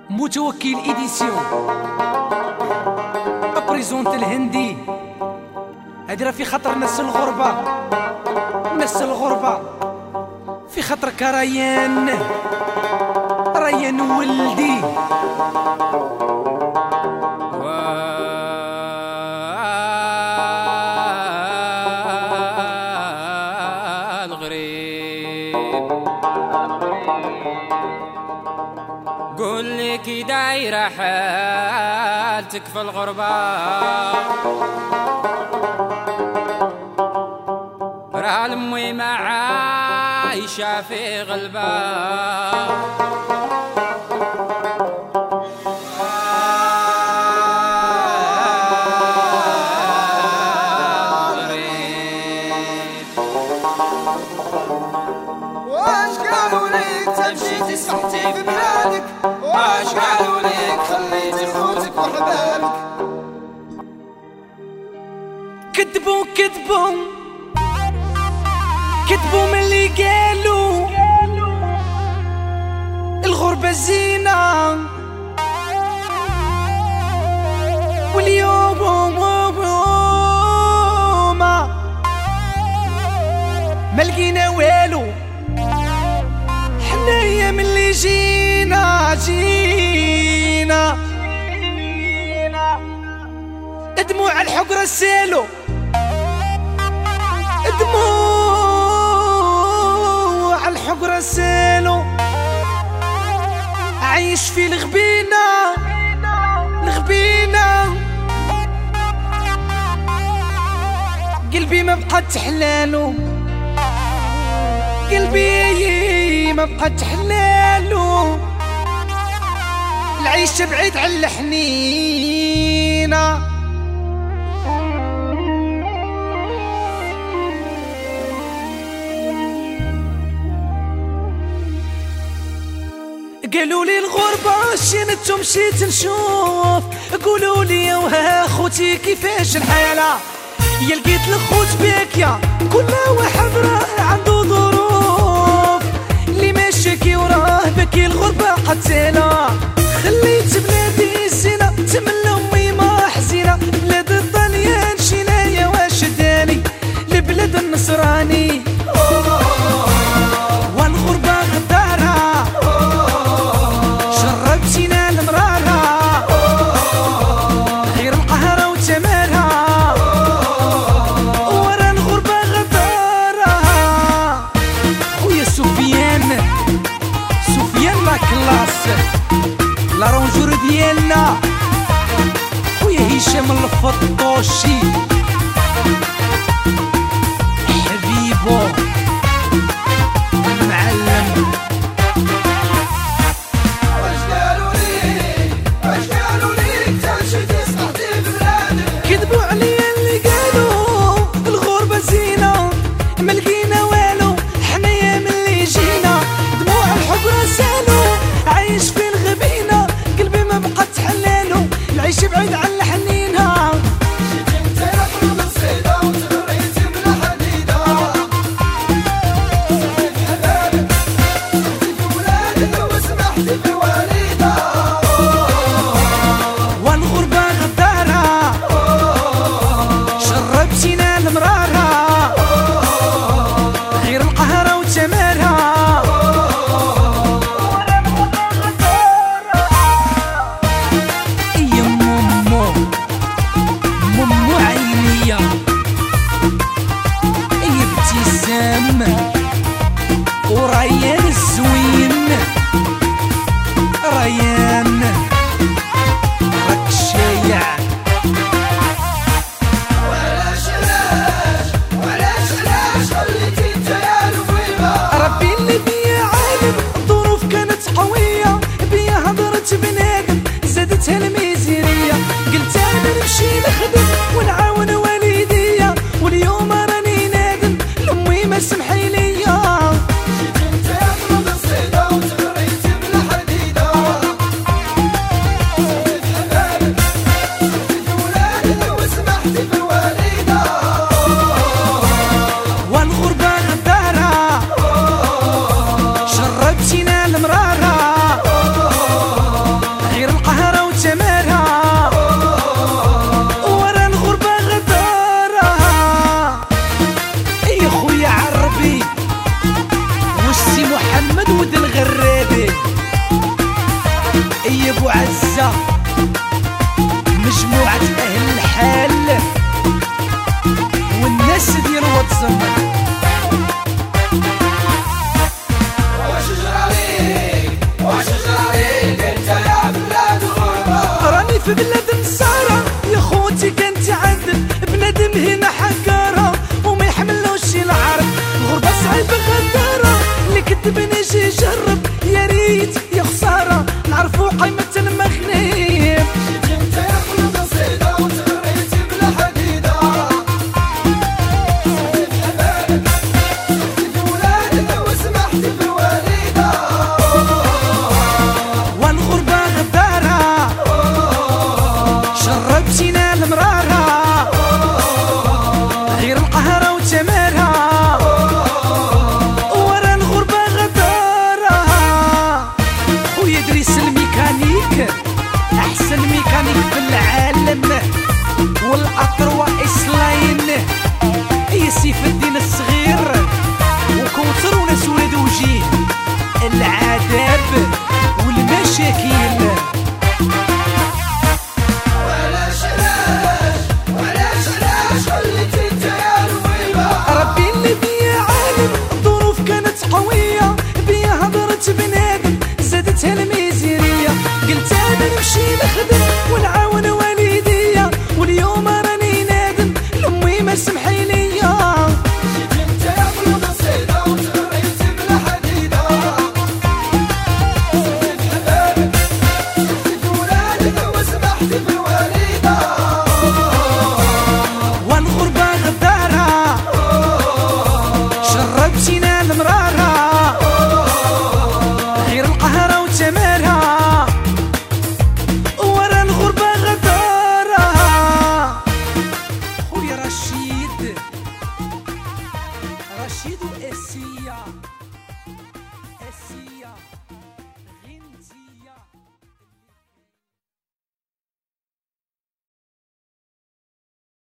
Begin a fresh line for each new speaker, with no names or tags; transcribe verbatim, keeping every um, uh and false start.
متوكل إديسيون أبريزونت الهندي. هادي راه في خطر ناس الغربة، ناس الغربة في خطرك ريان، ريان ولدي.
قول لي كي دايره حالتك في الغربة، راه لمي ما عايشة في غلبة.
واش قالوا ليك تمشيتي صحتي في بلادك؟ واش قالوا ليك خليتي خوتك وحبابك؟
كذبوا كذبوا كذبوا من اللي قالوا الغربة زينة، واليوم ما لقينا والو. حنايا من اللي جينا جينا دموع الحقرة سالو، دموع الحقرة سالو. عايش في الغبينة الغبينة، قلبي ما بقى تحلالو، قلبي ما بقى تحلالو. العيش بعيد على الحنينة، قالوا لي الغربة شينتو مشيت نشوف، قولوا لي وها خوتي كيفاش الحالة؟ يا لقيت الخوت باكية كل واحد راه عنده ظروف، اللي ماشي وراه باكي الغربة قتالة. خليت بلادي الزينة تملى امي ما حزينة، بلاد الطليان شينايا واش داني لبلاد النصراني. والغربة غدارة شربتينا المرارة، غير القهرة وتمارها، ورا الغربة غدارة. خويا سفيان سفيان لا كلاس لا رونجور ديالنا، خويا هشام الفطوشي حبيبو المعلم.
واش قالوا ليك واش قالوا ليك تمشيتي صحتي في بلادك؟
كذبوا عليا اللي قالوا الغربة زينة، ما لقينا والو. حنايا من اللي جينا دموع الحقرة سالو، عايش في الغبينة قلبي ما بقى تحلالو. العيش بعيد على الحنينة،
جيتي انت رحمة من صيدة وتغريتي من حديدة. صحيت حبابك صحتي في ولادك وسمحتي في والدة.
والغربة غدارة شربتينا المرارة، غير القهرة وتمارها، ورا الغربة غدارة. يا مومو مومو عينيا، يا ابتسام وريان الزوين، ريان راك شايع.
وعلاش علاش وعلاش علاش خليتي انت يا الويبة؟
ربي اللي بيا عالم، الظروف كانت قوية، بيا هضرت بنادم زادتها الميزيرية. قلت انا نمشي نخدم ونعاون والديا، واليوم راني نادم لامي ما سمحي ليا.
جيتي انت رحمة من صيدة وتغريتي من حديدة. صحيت حبابك صحتي في ولادك وسمحتي في والدة.
والغربة غدارة شربتينا المرارة، العزيزة مجموعة أهل الحال والناس ديال واتسون.
واش جراليك واش جراليك انت يا بلاد غربة،
راني في بلاد